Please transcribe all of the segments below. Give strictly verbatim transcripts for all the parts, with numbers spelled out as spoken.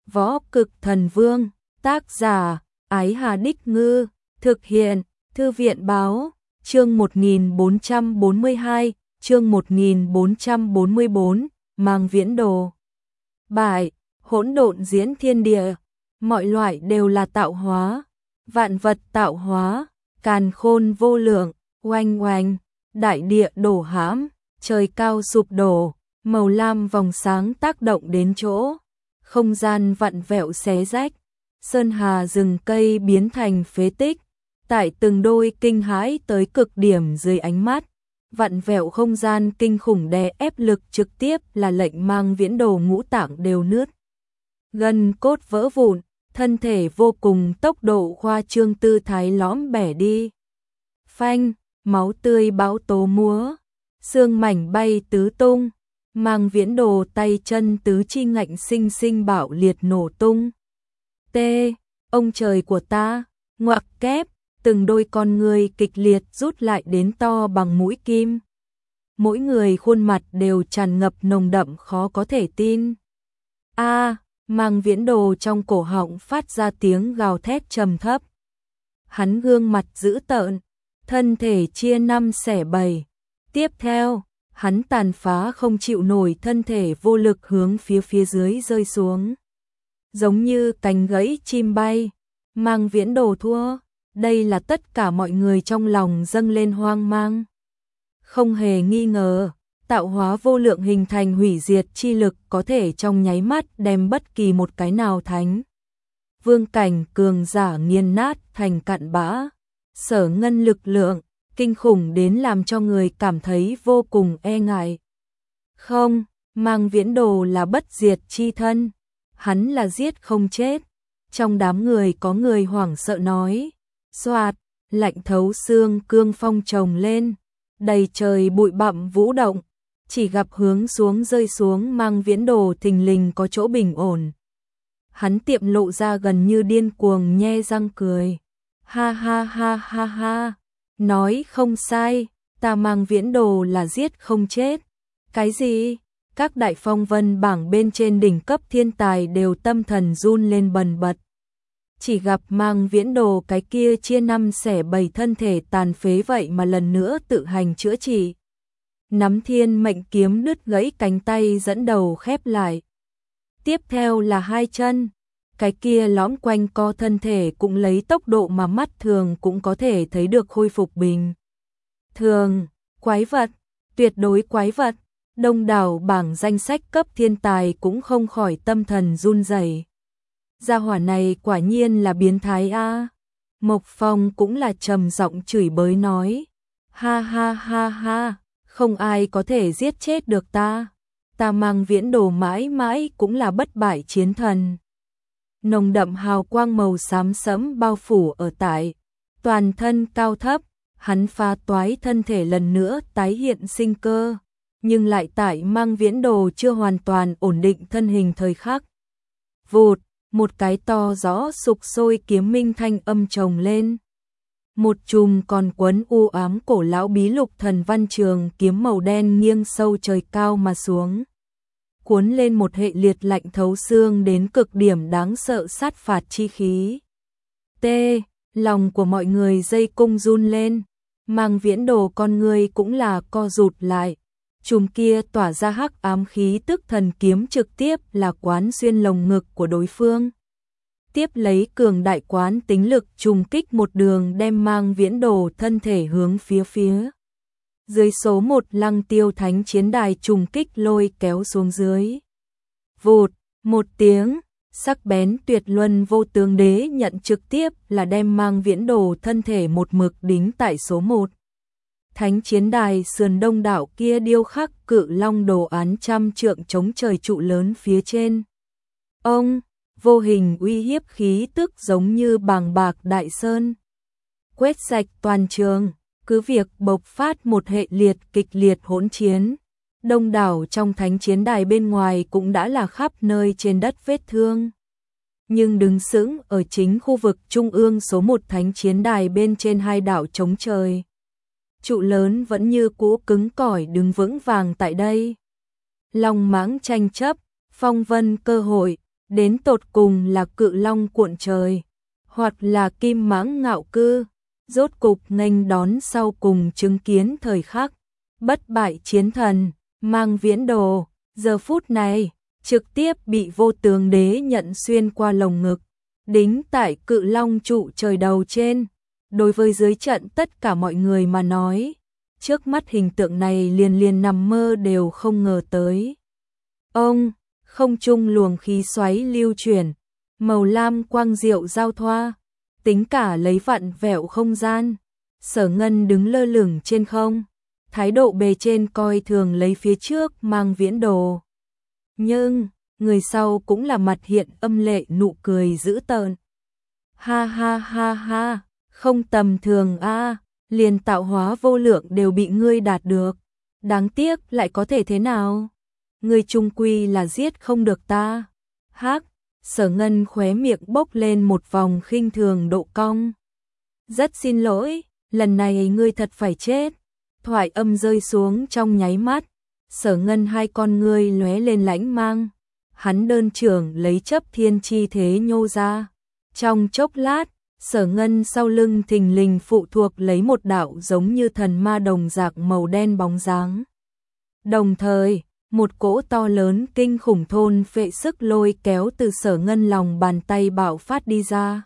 Võ Cực Thần Vương, tác giả, Ái Hà Đích Ngư, thực hiện, Thư viện Báo, chương một nghìn bốn trăm bốn mươi hai, chương một nghìn bốn trăm bốn mươi bốn, Mang Viễn Đồ. Bại, hỗn độn diễn thiên địa, mọi loại đều là tạo hóa, vạn vật tạo hóa, càn khôn vô lượng, oanh oanh, đại địa đổ hãm, trời cao sụp đổ, màu lam vòng sáng tác động đến chỗ, không gian vặn vẹo xé rách, sơn hà rừng cây biến thành phế tích, tại từng đôi kinh hãi tới cực điểm dưới ánh mắt, vặn vẹo không gian kinh khủng đè ép lực trực tiếp là lệnh Mang Viễn Đồ ngũ tạng đều nứt, gân cốt vỡ vụn, thân thể vô cùng tốc độ khoa trương tư thái lõm bẻ đi. Phanh, máu tươi bão tố múa, xương mảnh bay tứ tung, Mang Viễn Đồ tay chân tứ chi ngạnh sinh sinh bạo liệt nổ tung. T, ông trời của ta, ngoặc kép, từng đôi con người kịch liệt rút lại đến to bằng mũi kim. Mỗi người khuôn mặt đều tràn ngập nồng đậm khó có thể tin. A, Mang Viễn Đồ trong cổ họng phát ra tiếng gào thét trầm thấp. Hắn gương mặt dữ tợn, thân thể chia năm xẻ bảy. Tiếp theo, hắn tàn phá không chịu nổi thân thể vô lực hướng phía phía dưới rơi xuống. Giống như cánh gãy chim bay, Mang Viễn Đồ thua, đây là tất cả mọi người trong lòng dâng lên hoang mang. Không hề nghi ngờ, tạo hóa vô lượng hình thành hủy diệt chi lực có thể trong nháy mắt đem bất kỳ một cái nào thánh vương cảnh cường giả nghiền nát thành cặn bã. Sở ngân lực lượng kinh khủng đến làm cho người cảm thấy vô cùng e ngại. Không, Mang Viễn Đồ là bất diệt chi thân, hắn là giết không chết. Trong đám người có người hoảng sợ nói, xoạt, lạnh thấu xương cương phong trồng lên, đầy trời bụi bặm vũ động, chỉ gặp hướng xuống rơi xuống Mang Viễn Đồ thình lình có chỗ bình ổn. Hắn tiệm lộ ra gần như điên cuồng nhe răng cười. Ha ha ha ha ha, nói không sai, ta Mang Viễn Đồ là giết không chết. Cái gì? Các đại phong vân bảng bên trên đỉnh cấp thiên tài đều tâm thần run lên bần bật. Chỉ gặp Mang Viễn Đồ cái kia chia năm xẻ bảy thân thể tàn phế vậy mà lần nữa tự hành chữa trị. Nắm thiên mệnh kiếm đứt gãy cánh tay dẫn đầu khép lại. Tiếp theo là hai chân. Cái kia lõm quanh co thân thể cũng lấy tốc độ mà mắt thường cũng có thể thấy được khôi phục bình thường. Quái vật, tuyệt đối quái vật. Đông đảo bảng danh sách cấp thiên tài cũng không khỏi tâm thần run rẩy. Gia hỏa này quả nhiên là biến thái a. Mộc Phong cũng là trầm giọng chửi bới nói, ha ha ha ha, không ai có thể giết chết được ta. Ta Mang Viễn Đồ mãi mãi cũng là bất bại chiến thần. Nồng đậm hào quang màu xám sẫm bao phủ ở tại toàn thân cao thấp, hắn phá toái thân thể lần nữa tái hiện sinh cơ, nhưng lại tại Mang Viễn Đồ chưa hoàn toàn ổn định thân hình thời khắc. Vụt, một cái to rõ sục sôi kiếm minh thanh âm trồng lên. Một chùm còn quấn u ám cổ lão bí lục thần văn trường kiếm màu đen nghiêng sâu trời cao mà xuống, cuốn lên một hệ liệt lạnh thấu xương đến cực điểm đáng sợ sát phạt chi khí. T, lòng của mọi người dây cung run lên, Mang Viễn Đồ con người cũng là co rụt lại. Chùm kia tỏa ra hắc ám khí tức thần kiếm trực tiếp là quán xuyên lồng ngực của đối phương. Tiếp lấy cường đại quán tính lực trùng kích một đường đem Mang Viễn Đồ thân thể hướng phía phía. Dưới số một Lăng Tiêu Thánh chiến đài trùng kích lôi kéo xuống dưới. Vụt, một tiếng, sắc bén tuyệt luân vô tướng đế nhận trực tiếp là đem Mang Viễn Đồ thân thể một mực đính tại số một. Thánh chiến đài sườn đông đảo kia điêu khắc cự long đồ án trăm trượng chống trời trụ lớn phía trên. Ông, vô hình uy hiếp khí tức giống như bàng bạc đại sơn. Quét sạch toàn trường, cứ việc bộc phát một hệ liệt kịch liệt hỗn chiến. Đông đảo trong thánh chiến đài bên ngoài cũng đã là khắp nơi trên đất vết thương. Nhưng đứng sững ở chính khu vực trung ương số một thánh chiến đài bên trên hai đảo chống trời. Trụ lớn vẫn như cũ cứng cỏi đứng vững vàng tại đây. Long mãng tranh chấp, phong vân cơ hội, đến tột cùng là cự long cuộn trời, hoặc là kim mãng ngạo cư, rốt cục nghênh đón sau cùng chứng kiến thời khắc bất bại chiến thần, Mang Viễn Đồ, giờ phút này trực tiếp bị Vô Tướng Đế nhận xuyên qua lồng ngực, đính tại cự long trụ trời đầu trên. Đối với dưới trận tất cả mọi người mà nói, trước mắt hình tượng này liền liền nằm mơ đều không ngờ tới. Ông, không trung luồng khí xoáy lưu chuyển, màu lam quang diệu giao thoa, tính cả lấy vặn vẹo không gian. Sở Ngân đứng lơ lửng trên không, thái độ bề trên coi thường lấy phía trước Mang Viễn Đồ. Nhưng, người sau cũng là mặt hiện âm lệ nụ cười dữ tợn. Ha ha ha ha, không tầm thường a, liền tạo hóa vô lượng đều bị ngươi đạt được. Đáng tiếc lại có thể thế nào? Ngươi chung quy là giết không được ta. Hắc, Sở Ngân khóe miệng bốc lên một vòng khinh thường độ cong. Rất xin lỗi, lần này ngươi thật phải chết. Thoại âm rơi xuống trong nháy mắt, Sở Ngân hai con ngươi lóe lên lãnh mang. Hắn đơn trưởng lấy chấp thiên chi thế nhô ra. Trong chốc lát, Sở Ngân sau lưng thình lình phụ thuộc lấy một đạo giống như thần ma đồng dạng màu đen bóng dáng. Đồng thời, một cỗ to lớn kinh khủng thôn phệ sức lôi kéo từ Sở Ngân lòng bàn tay bạo phát đi ra.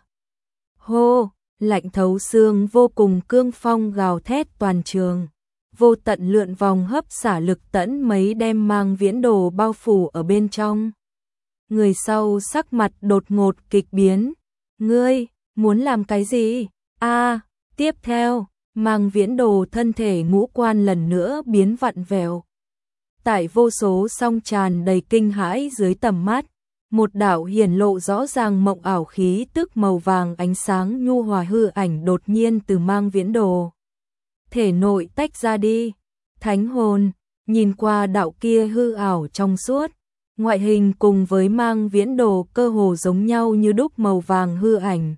Hô, lạnh thấu xương vô cùng cương phong gào thét toàn trường. Vô tận lượn vòng hấp xả lực tẫn mấy đem Mang Viễn Đồ bao phủ ở bên trong. Người sau sắc mặt đột ngột kịch biến. Ngươi, muốn làm cái gì? A, à, tiếp theo, Mang Viễn Đồ thân thể ngũ quan lần nữa biến vặn vẹo. Tại vô số song tràn đầy kinh hãi dưới tầm mắt, một đạo hiển lộ rõ ràng mộng ảo khí tức màu vàng ánh sáng nhu hòa hư ảnh đột nhiên từ Mang Viễn Đồ thể nội tách ra đi. Thánh hồn, nhìn qua đạo kia hư ảo trong suốt, ngoại hình cùng với Mang Viễn Đồ cơ hồ giống nhau như đúc màu vàng hư ảnh.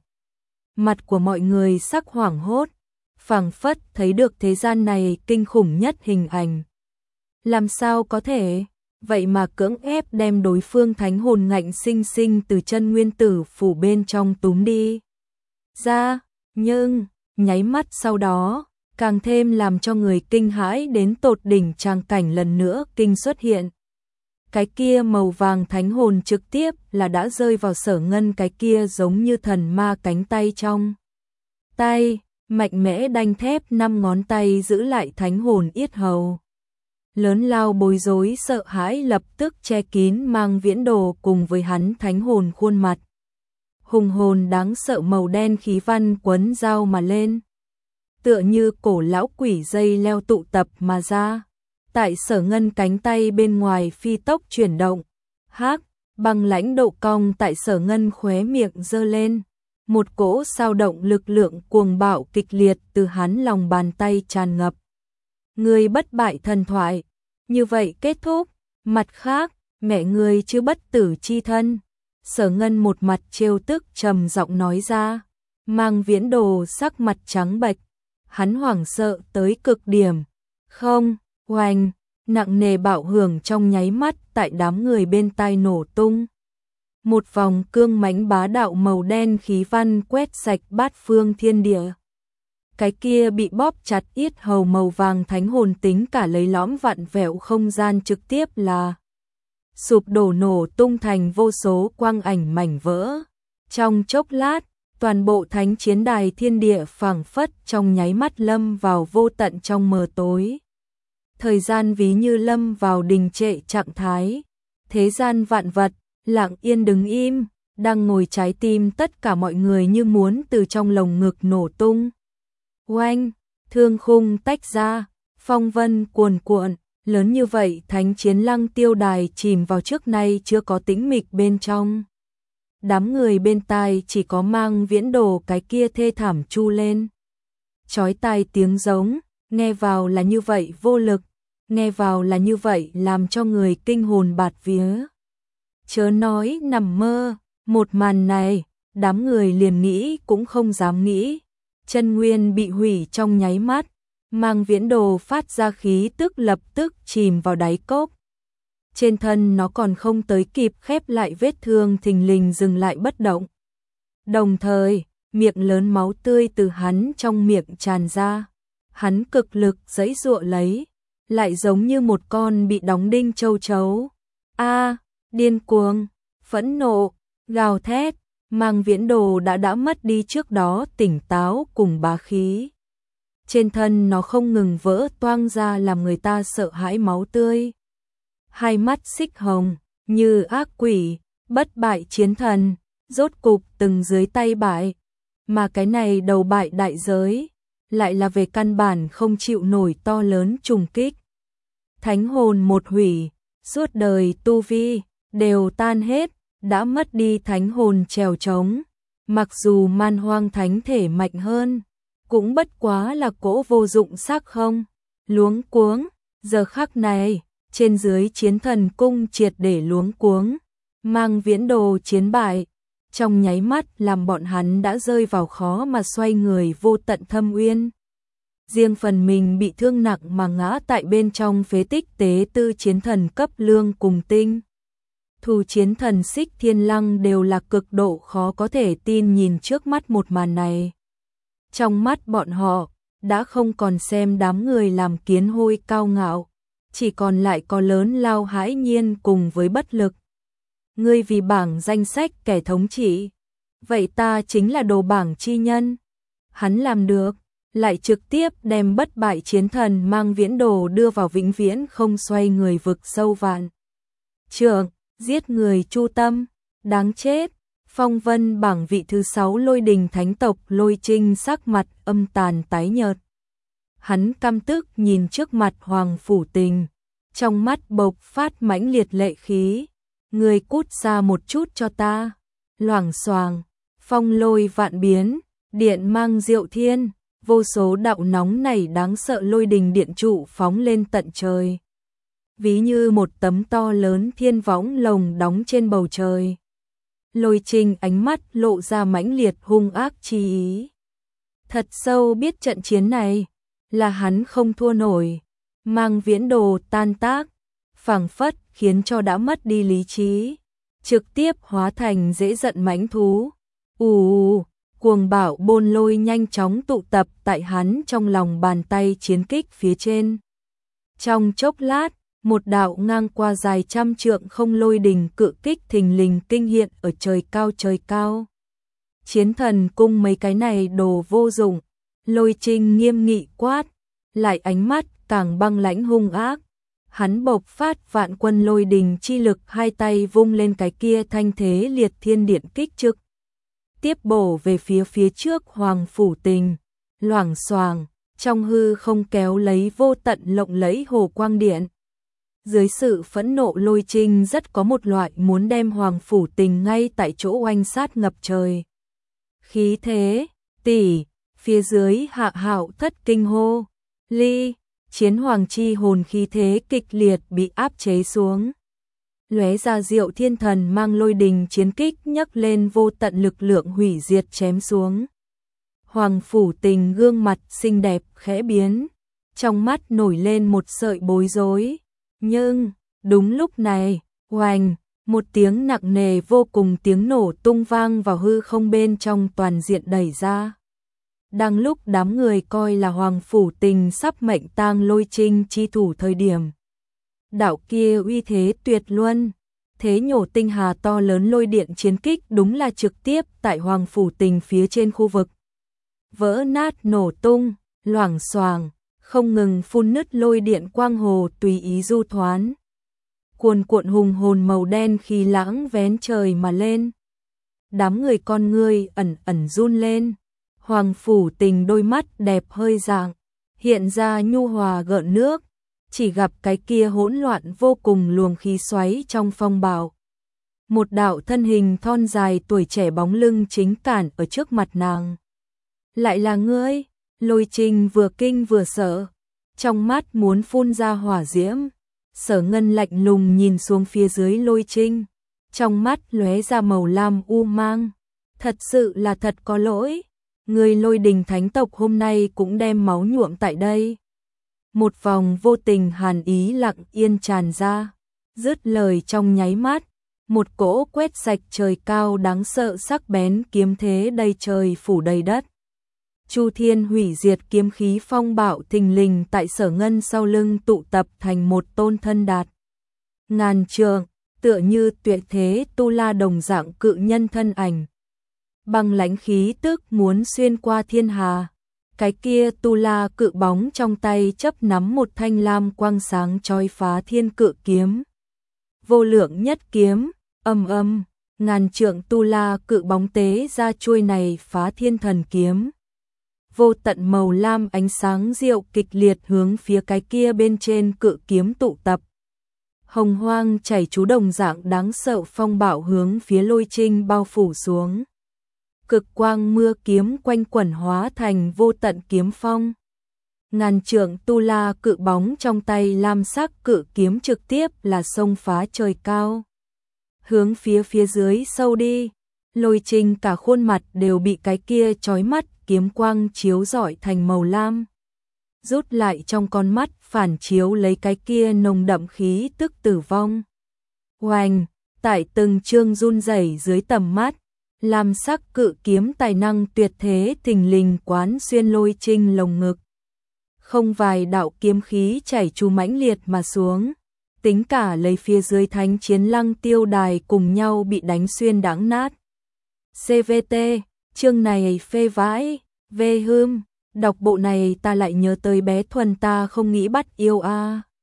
Mặt của mọi người sắc hoảng hốt, phảng phất thấy được thế gian này kinh khủng nhất hình ảnh. Làm sao có thể, vậy mà cưỡng ép đem đối phương thánh hồn ngạnh sinh sinh từ chân nguyên tử phủ bên trong túm đi ra, nhưng nháy mắt sau đó, càng thêm làm cho người kinh hãi đến tột đỉnh tràng cảnh lần nữa kinh xuất hiện. Cái kia màu vàng thánh hồn trực tiếp là đã rơi vào Sở Ngân cái kia giống như thần ma cánh tay trong tay, mạnh mẽ đanh thép năm ngón tay giữ lại thánh hồn yết hầu. Lớn lao bối rối sợ hãi lập tức che kín Mang Viễn Đồ cùng với hắn thánh hồn khuôn mặt. Hùng hồn đáng sợ màu đen khí văn quấn dao mà lên, tựa như cổ lão quỷ dây leo tụ tập mà ra. Tại Sở Ngân cánh tay bên ngoài phi tốc chuyển động. Hắc, băng lãnh độ cong tại Sở Ngân khóe miệng giơ lên. Một cỗ sao động lực lượng cuồng bạo kịch liệt từ hắn lòng bàn tay tràn ngập. Người bất bại thần thoại, như vậy kết thúc. Mặt khác, mẹ người chứ bất tử chi thân. Sở Ngân một mặt trêu tức trầm giọng nói ra. Mang Viễn Đồ sắc mặt trắng bệch, hắn hoảng sợ tới cực điểm. Không, oanh, nặng nề bạo hưởng trong nháy mắt tại đám người bên tai nổ tung. Một vòng cương mãnh bá đạo màu đen khí văn quét sạch bát phương thiên địa. Cái kia bị bóp chặt yết hầu màu vàng thánh hồn tính cả lấy lõm vặn vẹo không gian trực tiếp là sụp đổ nổ tung thành vô số quang ảnh mảnh vỡ. Trong chốc lát, toàn bộ thánh chiến đài thiên địa phảng phất trong nháy mắt lâm vào vô tận trong mờ tối. Thời gian ví như lâm vào đình trệ trạng thái. Thế gian vạn vật, lặng yên đứng im, đang ngồi trái tim tất cả mọi người như muốn từ trong lồng ngực nổ tung. Oanh, thương khung tách ra, phong vân cuồn cuộn, lớn như vậy thánh chiến lăng tiêu đài chìm vào trước nay chưa có tĩnh mịch bên trong. Đám người bên tai chỉ có Mang Viễn Đồ cái kia thê thảm chu lên. Chói tai tiếng giống, nghe vào là như vậy vô lực, nghe vào là như vậy làm cho người kinh hồn bạt vía. Chớ nói nằm mơ, một màn này, đám người liền nghĩ cũng không dám nghĩ. Chân nguyên bị hủy trong nháy mắt, Mang Viễn Đồ phát ra khí tức lập tức chìm vào đáy cốc. trên thân nó còn không tới kịp khép lại vết thương thình lình dừng lại bất động. Đồng thời, miệng lớn máu tươi từ hắn trong miệng tràn ra. Hắn cực lực giãy giụa lấy, lại giống như một con bị đóng đinh châu chấu. A, điên cuồng, phẫn nộ, gào thét, Mang Viễn Đồ đã đã mất đi trước đó tỉnh táo cùng bá khí. Trên thân nó không ngừng vỡ toang ra làm người ta sợ hãi máu tươi. Hai mắt xích hồng, như ác quỷ, bất bại chiến thần, rốt cục từng dưới tay bại. Mà cái này đầu bại đại giới, lại là về căn bản không chịu nổi to lớn trùng kích. Thánh hồn một hủy, suốt đời tu vi, đều tan hết, đã mất đi thánh hồn trèo trống. Mặc dù man hoang thánh thể mạnh hơn, cũng bất quá là cỗ vô dụng xác không. Luống cuống, giờ khắc này, trên dưới chiến thần cung triệt để luống cuống. Mang Viễn Đồ chiến bại, trong nháy mắt làm bọn hắn đã rơi vào khó mà xoay người vô tận thâm uyên. Riêng phần mình bị thương nặng mà ngã tại bên trong phế tích tế tư chiến thần cấp lương cùng tinh. Thù chiến thần Xích Thiên Lăng đều là cực độ khó có thể tin nhìn trước mắt một màn này. Trong mắt bọn họ, đã không còn xem đám người làm kiến hôi cao ngạo, chỉ còn lại có lớn lao hãi nhiên cùng với bất lực. Ngươi vì bảng danh sách kẻ thống trị, vậy ta chính là đồ bảng chi nhân. Hắn làm được, lại trực tiếp đem bất bại chiến thần Mang Viễn Đồ đưa vào vĩnh viễn không xoay người vực sâu vạn trượng, giết người chu tâm, đáng chết. Phong vân bảng vị thứ sáu Lôi Đình Thánh tộc Lôi Trinh sắc mặt âm tàn tái nhợt. Hắn căm tức nhìn trước mặt Hoàng Phủ Tình, trong mắt bộc phát mãnh liệt lệ khí. Người cút xa một chút cho ta. Loảng xoàng, phong lôi vạn biến, điện mang diệu thiên, vô số đạo nóng này đáng sợ lôi đình điện trụ phóng lên tận trời. Ví như một tấm to lớn thiên võng lồng đóng trên bầu trời. Lôi Trinh ánh mắt lộ ra mãnh liệt hung ác chi ý. Thật sâu biết trận chiến này là hắn không thua nổi. Mang Viễn Đồ tan tác, phảng phất khiến cho đã mất đi lý trí, trực tiếp hóa thành dễ giận mãnh thú. Ù, cuồng bạo bôn lôi nhanh chóng tụ tập tại hắn trong lòng bàn tay chiến kích phía trên. Trong chốc lát, một đạo ngang qua dài trăm trượng không lôi đình cự kích thình lình kinh hiện ở trời cao trời cao. Chiến thần cung mấy cái này đồ vô dụng, Lôi Trinh nghiêm nghị quát, lại ánh mắt càng băng lãnh hung ác. Hắn bộc phát vạn quân lôi đình chi lực, hai tay vung lên cái kia thanh thế liệt thiên điện kích trực tiếp bổ về phía phía trước Hoàng Phủ Tình. Loảng xoàng, trong hư không kéo lấy vô tận lộng lẫy hồ quang điện. Dưới sự phẫn nộ Lôi Trinh rất có một loại muốn đem Hoàng Phủ Tình ngay tại chỗ oanh sát ngập trời. Khí thế, tỷ, phía dưới hạ hạo thất kinh hô, ly. Chiến hoàng chi hồn khí thế kịch liệt bị áp chế xuống. Lóe ra diệu thiên thần mang lôi đình chiến kích nhấc lên vô tận lực lượng hủy diệt chém xuống. Hoàng Phủ Tình gương mặt xinh đẹp khẽ biến, trong mắt nổi lên một sợi bối rối. Nhưng, đúng lúc này, oành, một tiếng nặng nề vô cùng tiếng nổ tung vang vào hư không bên trong toàn diện đẩy ra. Đang lúc đám người coi là Hoàng Phủ Tình sắp mệnh tang Lôi Trinh chi thủ thời điểm. Đạo kia uy thế tuyệt luân, thế nhổ tinh hà to lớn lôi điện chiến kích đúng là trực tiếp tại Hoàng Phủ Tình phía trên khu vực. Vỡ nát nổ tung, loảng xoàng, không ngừng phun nứt lôi điện quang hồ tùy ý du thoán. Cuồn cuộn hùng hồn màu đen khi lãng vén trời mà lên. Đám người con ngươi ẩn ẩn run lên. Hoàng Phủ Tình đôi mắt đẹp hơi dạng, hiện ra nhu hòa gợn nước, chỉ gặp cái kia hỗn loạn vô cùng luồng khí xoáy trong phong bạo. Một đạo thân hình thon dài tuổi trẻ bóng lưng chính cản ở trước mặt nàng. Lại là ngươi? Lôi Trinh vừa kinh vừa sợ, trong mắt muốn phun ra hỏa diễm. Sở Ngân lạnh lùng nhìn xuống phía dưới Lôi Trinh, trong mắt lóe ra màu lam u mang. Thật sự là thật có lỗi. Người Lôi Đình Thánh tộc hôm nay cũng đem máu nhuộm tại đây. Một vòng vô tình hàn ý lặng yên tràn ra. Dứt lời trong nháy mắt, một cỗ quét sạch trời cao đáng sợ sắc bén kiếm thế đầy trời phủ đầy đất. Chu thiên hủy diệt kiếm khí phong bạo thình lình tại Sở Ngân sau lưng tụ tập thành một tôn thân đạt ngàn trượng, tựa như tuyệt thế tu la đồng dạng cự nhân thân ảnh. Băng lãnh khí tức muốn xuyên qua thiên hà. Cái kia tu la cự bóng trong tay chấp nắm một thanh lam quang sáng chói phá thiên cự kiếm. Vô lượng nhất kiếm, âm âm, ngàn trượng tu la cự bóng tế ra chuôi này phá thiên thần kiếm. Vô tận màu lam ánh sáng diệu kịch liệt hướng phía cái kia bên trên cự kiếm tụ tập. Hồng hoang chảy chú đồng dạng đáng sợ phong bạo hướng phía Lôi Trinh bao phủ xuống. Cực quang mưa kiếm quanh quẩn hóa thành vô tận kiếm phong. Ngàn trượng tu la cự bóng trong tay lam sắc cự kiếm trực tiếp là xông phá trời cao. Hướng phía phía dưới sâu đi, Lôi Trinh cả khuôn mặt đều bị cái kia chói mắt kiếm quang chiếu rọi thành màu lam. Rút lại trong con mắt phản chiếu lấy cái kia nồng đậm khí tức tử vong. Oanh, tại từng chương run rẩy dưới tầm mắt, lam sắc cự kiếm tài năng tuyệt thế thình lình quán xuyên Lôi Trinh lồng ngực. Không vài đạo kiếm khí chảy chu mãnh liệt mà xuống, tính cả lấy phía dưới thánh chiến lăng tiêu đài cùng nhau bị đánh xuyên đãng nát. xê vê tê, chương này phê vãi, vê hươm, đọc bộ này ta lại nhớ tới bé Thuần ta không nghĩ bắt yêu a. À.